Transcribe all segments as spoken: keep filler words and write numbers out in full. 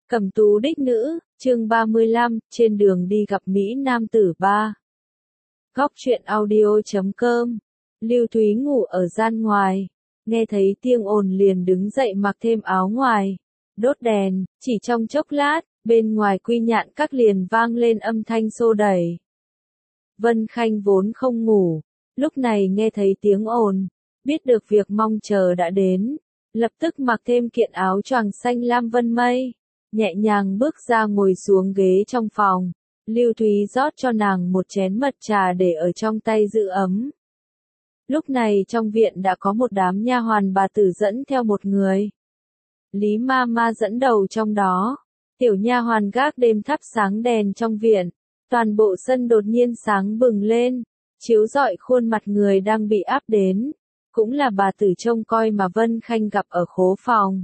Cẩm tú đích nữ, chương ba mươi lăm, trên đường đi gặp Mỹ Nam tử ba. Góc truyện audio chấm com. Lưu Thúy ngủ ở gian ngoài, nghe thấy tiếng ồn liền đứng dậy mặc thêm áo ngoài, đốt đèn, chỉ trong chốc lát, bên ngoài Quy Nhạn Các liền vang lên âm thanh xô đẩy. Vân Khanh vốn không ngủ, lúc này nghe thấy tiếng ồn, biết được việc mong chờ đã đến, lập tức mặc thêm kiện áo choàng xanh lam vân mây, nhẹ nhàng bước ra ngồi xuống ghế trong phòng. Lưu Thúy rót cho nàng một chén mật trà để ở trong tay giữ ấm. Lúc này trong viện đã có một đám nha hoàn bà tử dẫn theo một người. Lý ma ma dẫn đầu trong đó. Tiểu nha hoàn gác đêm thắp sáng đèn trong viện. Toàn bộ sân đột nhiên sáng bừng lên, chiếu rọi khuôn mặt người đang bị áp đến. Cũng là bà tử trông coi mà Vân Khanh gặp ở khố phòng.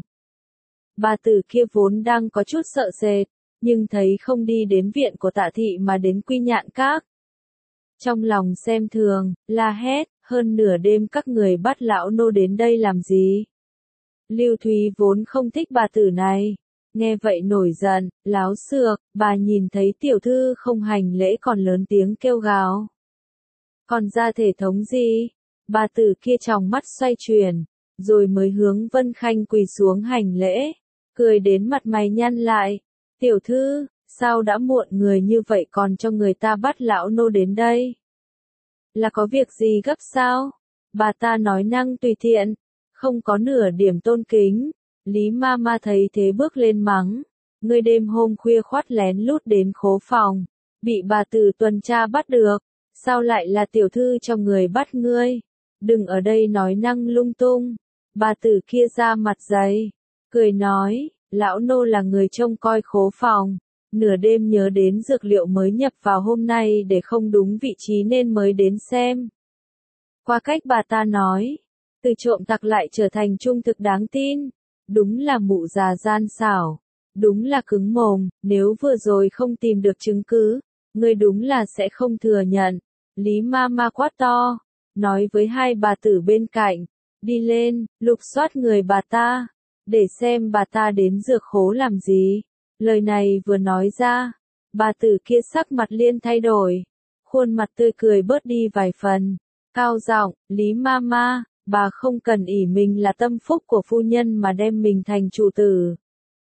Bà tử kia vốn đang có chút sợ sệt, nhưng thấy không đi đến viện của Tạ thị mà đến Quy Nhạn Các. Trong lòng xem thường, la hét, hơn nửa đêm các người bắt lão nô đến đây làm gì? Lưu Thúy vốn không thích bà tử này, nghe vậy nổi giận, láo xược, bà nhìn thấy tiểu thư không hành lễ còn lớn tiếng kêu gào. Còn ra thể thống gì? Bà tử kia tròng mắt xoay chuyển, rồi mới hướng Vân Khanh quỳ xuống hành lễ, cười đến mặt mày nhăn lại. Tiểu thư, sao đã muộn người như vậy còn cho người ta bắt lão nô đến đây? Là có việc gì gấp sao? Bà ta nói năng tùy tiện, không có nửa điểm tôn kính. Lý ma ma thấy thế bước lên mắng. Ngươi đêm hôm khuya khoắt lén lút đến khố phòng, bị bà tử tuần tra bắt được, sao lại là tiểu thư cho người bắt ngươi? Đừng ở đây nói năng lung tung. Bà tử kia ra mặt dày, cười nói. Lão nô là người trông coi khố phòng, nửa đêm nhớ đến dược liệu mới nhập vào hôm nay để không đúng vị trí nên mới đến xem. Qua cách bà ta nói, từ trộm tặc lại trở thành trung thực đáng tin, đúng là mụ già gian xảo, đúng là cứng mồm, nếu vừa rồi không tìm được chứng cứ, ngươi đúng là sẽ không thừa nhận. Lý ma ma quát to, nói với hai bà tử bên cạnh, đi lên, lục soát người bà ta. Để xem bà ta đến dược khố làm gì. Lời này vừa nói ra, bà tử kia sắc mặt liên thay đổi, khuôn mặt tươi cười bớt đi vài phần, cao giọng, Lý ma ma, bà không cần ỷ mình là tâm phúc của phu nhân mà đem mình thành chủ tử.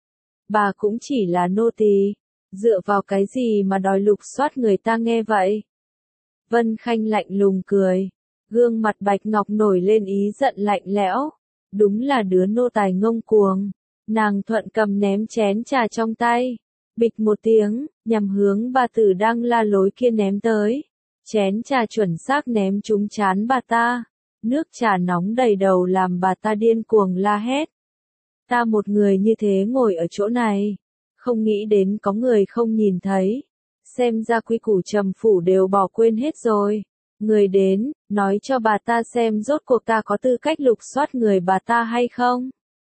Bà cũng chỉ là nô tỳ, dựa vào cái gì mà đòi lục soát người ta nghe vậy? Vân Khanh lạnh lùng cười, gương mặt bạch ngọc nổi lên ý giận lạnh lẽo. Đúng là đứa nô tài ngông cuồng. Nàng thuận cầm ném chén trà trong tay. Bịch một tiếng, nhằm hướng bà tử đang la lối kia ném tới. Chén trà chuẩn xác ném trúng trán bà ta. Nước trà nóng đầy đầu làm bà ta điên cuồng la hét. Ta một người như thế ngồi ở chỗ này. Không nghĩ đến có người không nhìn thấy. Xem ra quy củ trầm phủ đều bỏ quên hết rồi. Người đến, nói cho bà ta xem rốt cuộc ta có tư cách lục soát người bà ta hay không?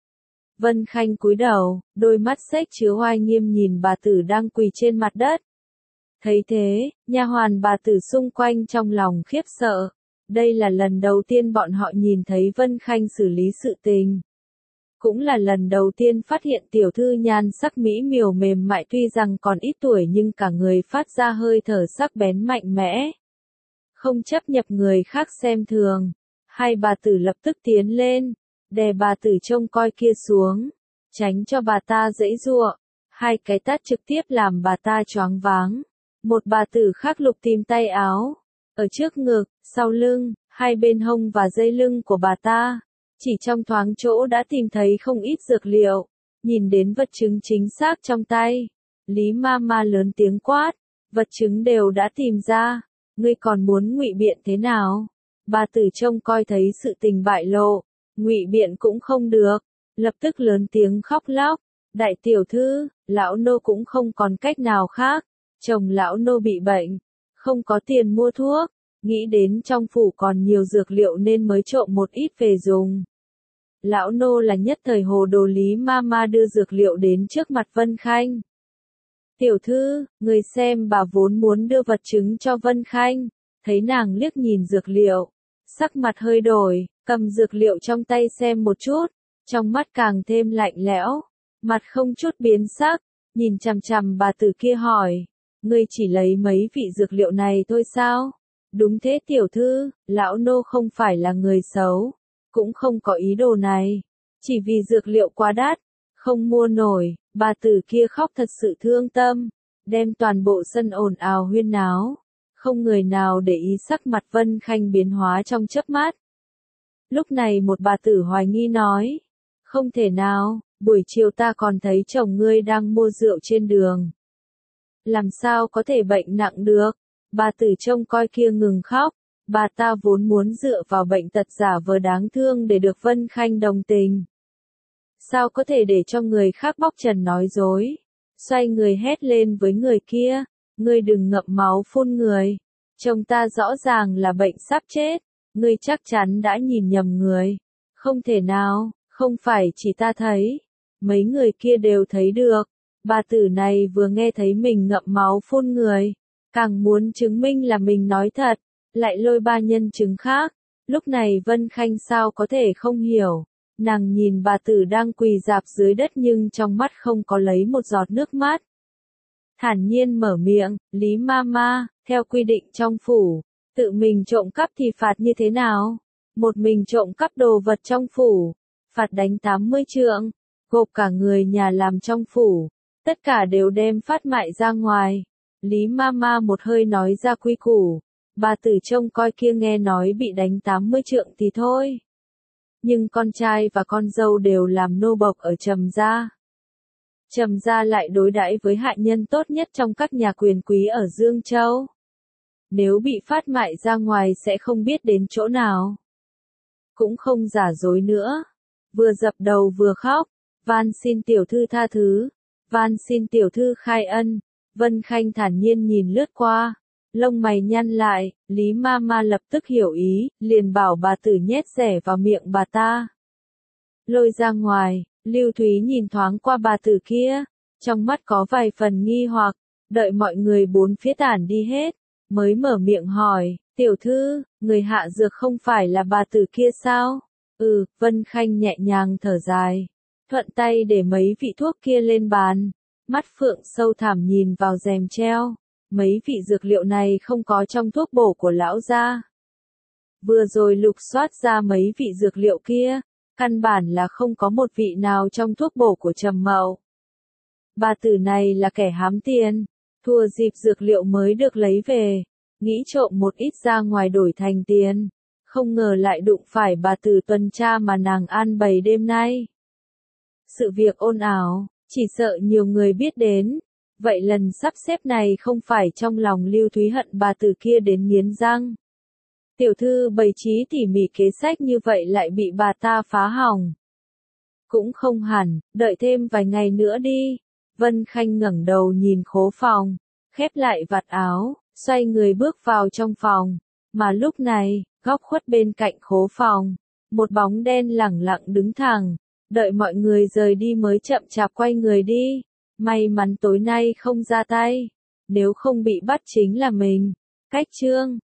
Vân Khanh cúi đầu, đôi mắt xếch chứa oai nghiêm nhìn bà tử đang quỳ trên mặt đất. Thấy thế, nha hoàn bà tử xung quanh trong lòng khiếp sợ. Đây là lần đầu tiên bọn họ nhìn thấy Vân Khanh xử lý sự tình. Cũng là lần đầu tiên phát hiện tiểu thư nhan sắc mỹ miều mềm mại tuy rằng còn ít tuổi nhưng cả người phát ra hơi thở sắc bén mạnh mẽ. Không chấp nhập người khác xem thường, hai bà tử lập tức tiến lên, đè bà tử trông coi kia xuống, tránh cho bà ta giãy giụa, hai cái tát trực tiếp làm bà ta choáng váng. Một bà tử khác lục tìm tay áo, ở trước ngực, sau lưng, hai bên hông và dây lưng của bà ta, chỉ trong thoáng chỗ đã tìm thấy không ít dược liệu, nhìn đến vật chứng chính xác trong tay. Lý ma ma lớn tiếng quát, vật chứng đều đã tìm ra. Ngươi còn muốn ngụy biện thế nào? Bà tử trông coi thấy sự tình bại lộ, ngụy biện cũng không được, lập tức lớn tiếng khóc lóc. Đại tiểu thư, lão nô cũng không còn cách nào khác, chồng lão nô bị bệnh, không có tiền mua thuốc, nghĩ đến trong phủ còn nhiều dược liệu nên mới trộm một ít về dùng. Lão nô là nhất thời hồ đồ. Lý ma ma đưa dược liệu đến trước mặt Vân Khanh. Tiểu thư, người xem bà vốn muốn đưa vật chứng cho Vân Khanh, thấy nàng liếc nhìn dược liệu, sắc mặt hơi đổi, cầm dược liệu trong tay xem một chút, trong mắt càng thêm lạnh lẽo, mặt không chút biến sắc, nhìn chằm chằm bà tử kia hỏi, ngươi chỉ lấy mấy vị dược liệu này thôi sao? Đúng thế tiểu thư, lão nô không phải là người xấu, cũng không có ý đồ này, chỉ vì dược liệu quá đắt, không mua nổi. Bà tử kia khóc thật sự thương tâm, đem toàn bộ sân ồn ào huyên náo, không người nào để ý sắc mặt Vân Khanh biến hóa trong chớp mắt. Lúc này một bà tử hoài nghi nói, không thể nào, buổi chiều ta còn thấy chồng ngươi đang mua rượu trên đường. Làm sao có thể bệnh nặng được? Bà tử trông coi kia ngừng khóc, bà ta vốn muốn dựa vào bệnh tật giả vờ đáng thương để được Vân Khanh đồng tình. Sao có thể để cho người khác bóc trần nói dối? Xoay người hét lên với người kia, ngươi đừng ngậm máu phun người. Chồng ta rõ ràng là bệnh sắp chết, ngươi chắc chắn đã nhìn nhầm người. Không thể nào, không phải chỉ ta thấy, mấy người kia đều thấy được. Bà tử này vừa nghe thấy mình ngậm máu phun người, càng muốn chứng minh là mình nói thật, lại lôi ba nhân chứng khác. Lúc này Vân Khanh sao có thể không hiểu. Nàng nhìn bà tử đang quỳ rạp dưới đất nhưng trong mắt không có lấy một giọt nước mắt. Thản nhiên mở miệng, Lý Mama, theo quy định trong phủ, tự mình trộm cắp thì phạt như thế nào? Một mình trộm cắp đồ vật trong phủ, phạt đánh tám mươi trượng, gộp cả người nhà làm trong phủ, tất cả đều đem phát mại ra ngoài. Lý Mama một hơi nói ra quy củ, bà tử trông coi kia nghe nói bị đánh tám mươi trượng thì thôi. Nhưng con trai và con dâu đều làm nô bộc ở Trầm gia. Trầm gia lại đối đãi với hạ nhân tốt nhất trong các nhà quyền quý ở Dương Châu. Nếu bị phát mại ra ngoài sẽ không biết đến chỗ nào. Cũng không giả dối nữa. Vừa dập đầu vừa khóc, van xin tiểu thư tha thứ, van xin tiểu thư khai ân. Vân Khanh thản nhiên nhìn lướt qua, lông mày nhăn lại, Lý Mama lập tức hiểu ý, liền bảo bà tử nhét rẻ vào miệng bà ta. Lôi ra ngoài, Lưu Thúy nhìn thoáng qua bà tử kia, trong mắt có vài phần nghi hoặc, đợi mọi người bốn phía tản đi hết, mới mở miệng hỏi, tiểu thư, người hạ dược không phải là bà tử kia sao? Ừ, Vân Khanh nhẹ nhàng thở dài, thuận tay để mấy vị thuốc kia lên bàn, mắt phượng sâu thẳm nhìn vào rèm treo. Mấy vị dược liệu này không có trong thuốc bổ của lão gia. Vừa rồi lục soát ra mấy vị dược liệu kia, căn bản là không có một vị nào trong thuốc bổ của Trầm Mậu. Bà tử này là kẻ hám tiền, thua dịp dược liệu mới được lấy về, nghĩ trộm một ít ra ngoài đổi thành tiền, không ngờ lại đụng phải bà tử tuần tra mà nàng an bày đêm nay. Sự việc ồn ào, chỉ sợ nhiều người biết đến. Vậy lần sắp xếp này không phải trong lòng Lưu Thúy hận bà tử kia đến nghiến răng. Tiểu thư bày trí tỉ mỉ kế sách như vậy lại bị bà ta phá hỏng. Cũng không hẳn, đợi thêm vài ngày nữa đi. Vân Khanh ngẩng đầu nhìn khố phòng, khép lại vạt áo, xoay người bước vào trong phòng. Mà lúc này, góc khuất bên cạnh khố phòng, một bóng đen lẳng lặng đứng thẳng, đợi mọi người rời đi mới chậm chạp quay người đi. May mắn tối nay không ra tay, nếu không bị bắt chính là mình. Cách chương